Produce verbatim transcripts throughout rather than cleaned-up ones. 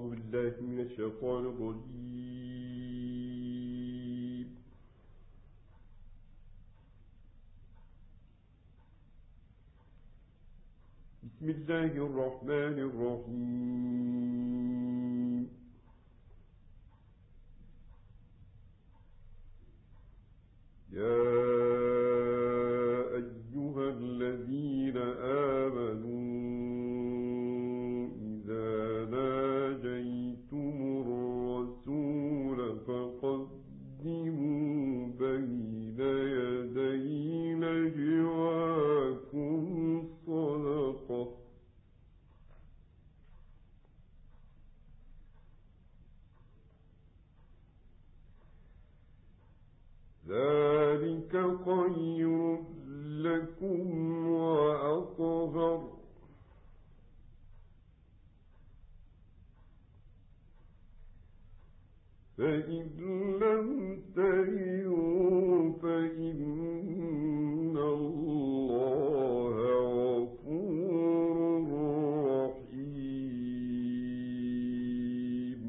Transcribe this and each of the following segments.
أعوذ بالله من الشيطان الرجيم. بسم الله الرحمن الرحيم. يا أيها الذين آمنوا إذا ناجيتم الرسول فقدموا بين يدي نجواكم صدقة ذلك خير لكم وأطهر فإن لم تجدوا فإن الله غفور رحيم.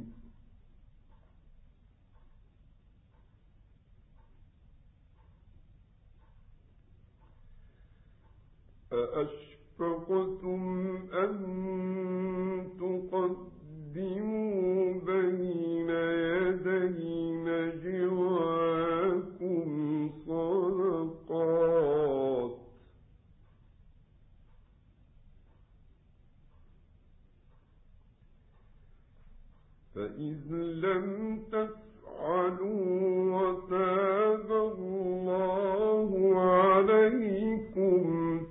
أأشفقتم أن تقدموا بين يدي نجواكم صدقات فإذ لم تفعلوا وتاب الله عليكم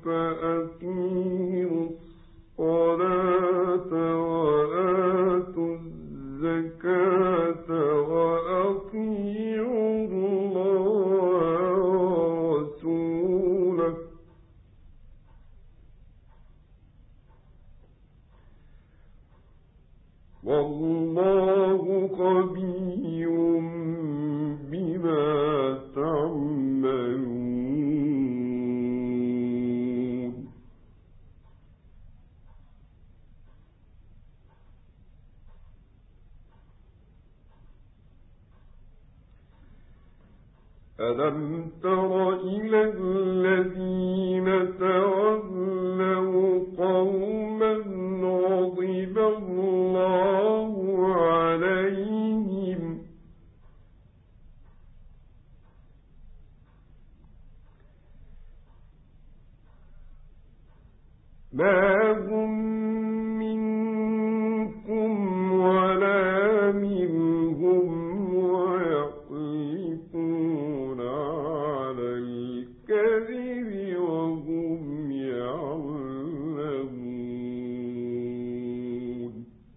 فأقيموا الصلاة وآتوا الزكاة وأطيعوا الله ورسوله والله خبير بما تعملون. ألم تر إلى الذين تولوا قوما غضب الله عليهم ما هم منكم ولا منهم ويحلفون على الكذب وهم يعلمون.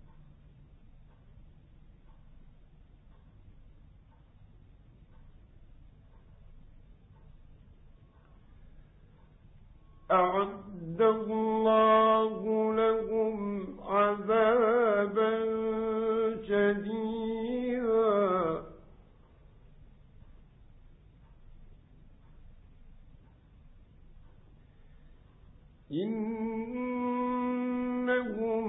أعد الله لهم عذابا شديدا إنهم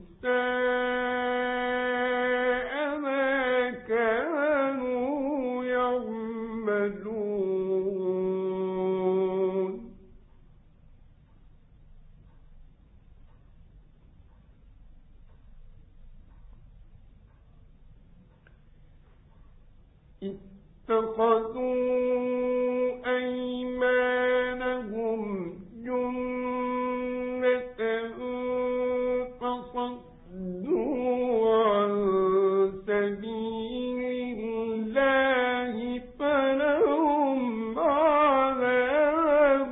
ساء ما كانوا يعملون. اتخذوا أيمانهم جنة فصدوا عن سبيل الله فلهم عذاب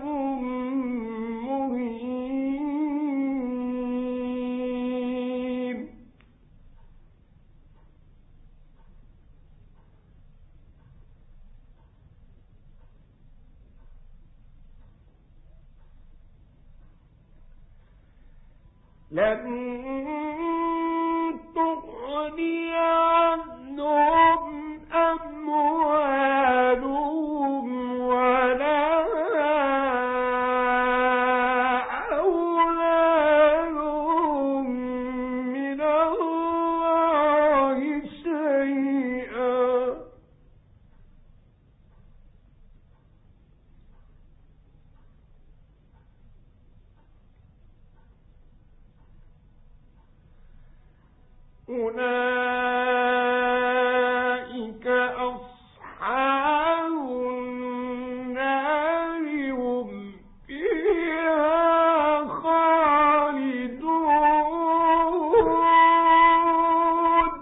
مهين. لن تغني عنهم أموالهم ولا أولادهم من الله أولئك أصحاب النار هم فيها خالدون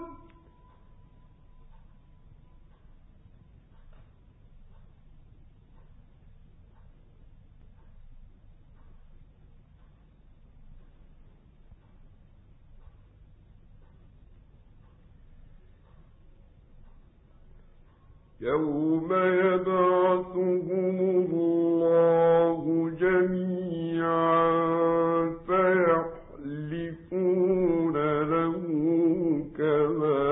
يوم يبعثهم الله جميعا فيحلفون له كما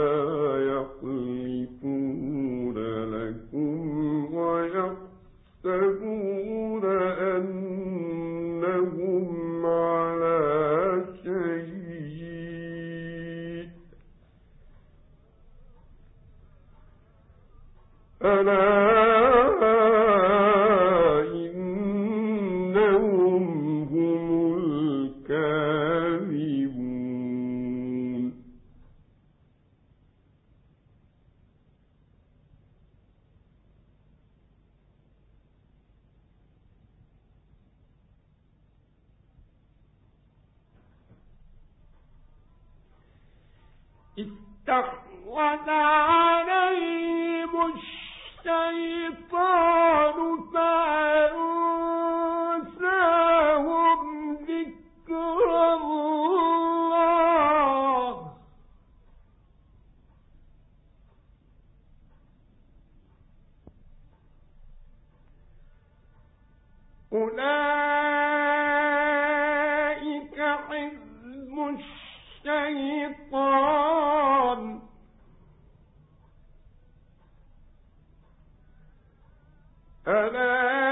يحلفون لكم ويحسبون أنهم على شيء ألا إنهم هم الكاذبون استحوذ عليهم الشيطان فأنساهم ذكر الله أولئك حزب الشيطان ألا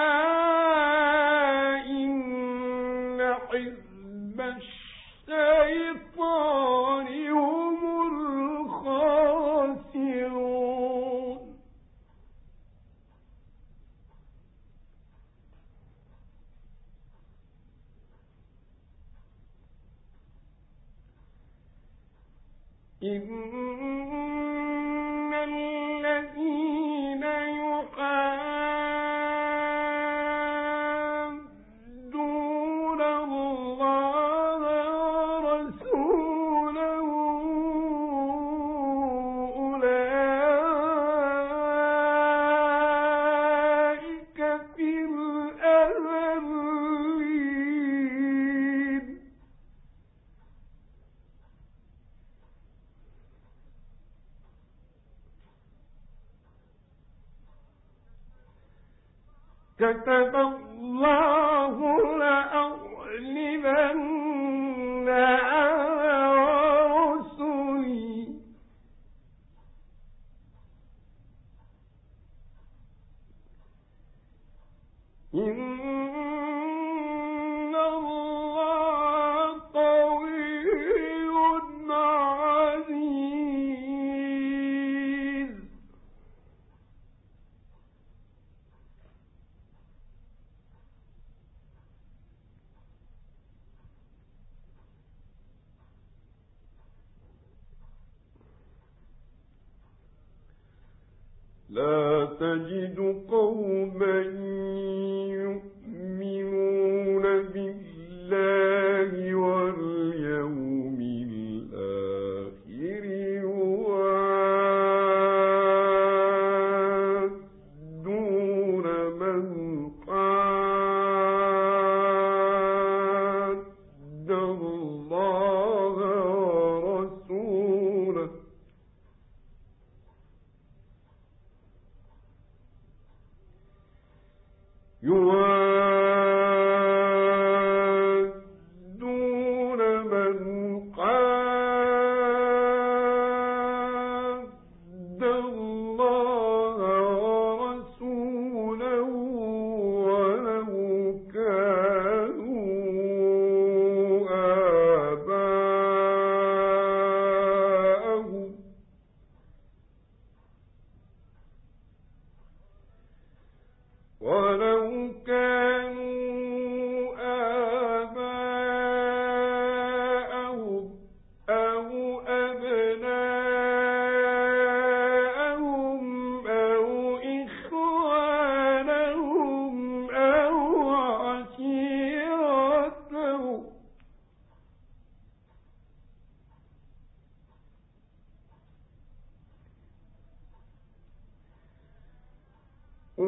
إن حزب الشيطان هم الخاسرون إن الذين يحادون الله ورسوله أولئك في الأذلين كتب الله لأغلبن أنا ورسلي إن الله قوي عزيز لا تجد قوما يؤمنون بالله واليوم الآخر يوادون من حاد الله ورسوله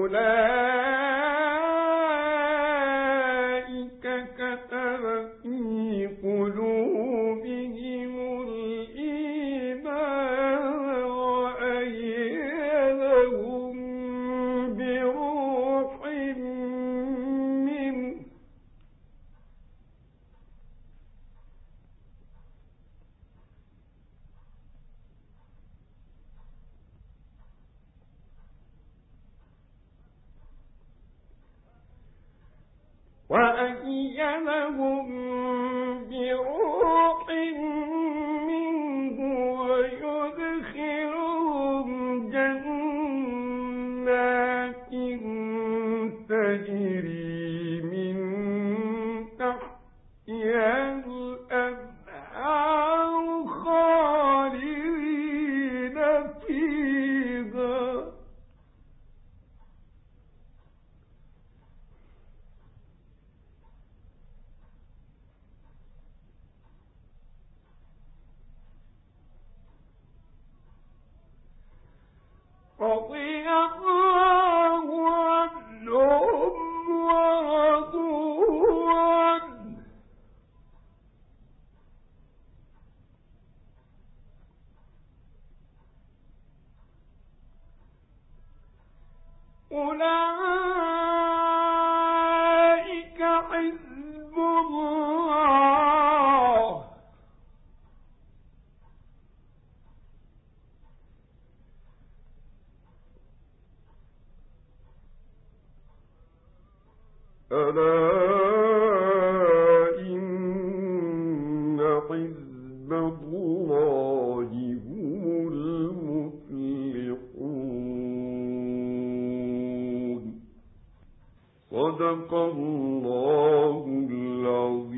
أولئك كتب في قلوبهم الإيمان وأيدهم بروح منه وأيدهم بروح منه ويدخلهم جنات تجري من تحتها الأنهار خالدين فيها رضي الله عنهم ورضوا عنه أولئك حزب الله ألا إن حزب الله هم المفلحون صدق الله العظيم.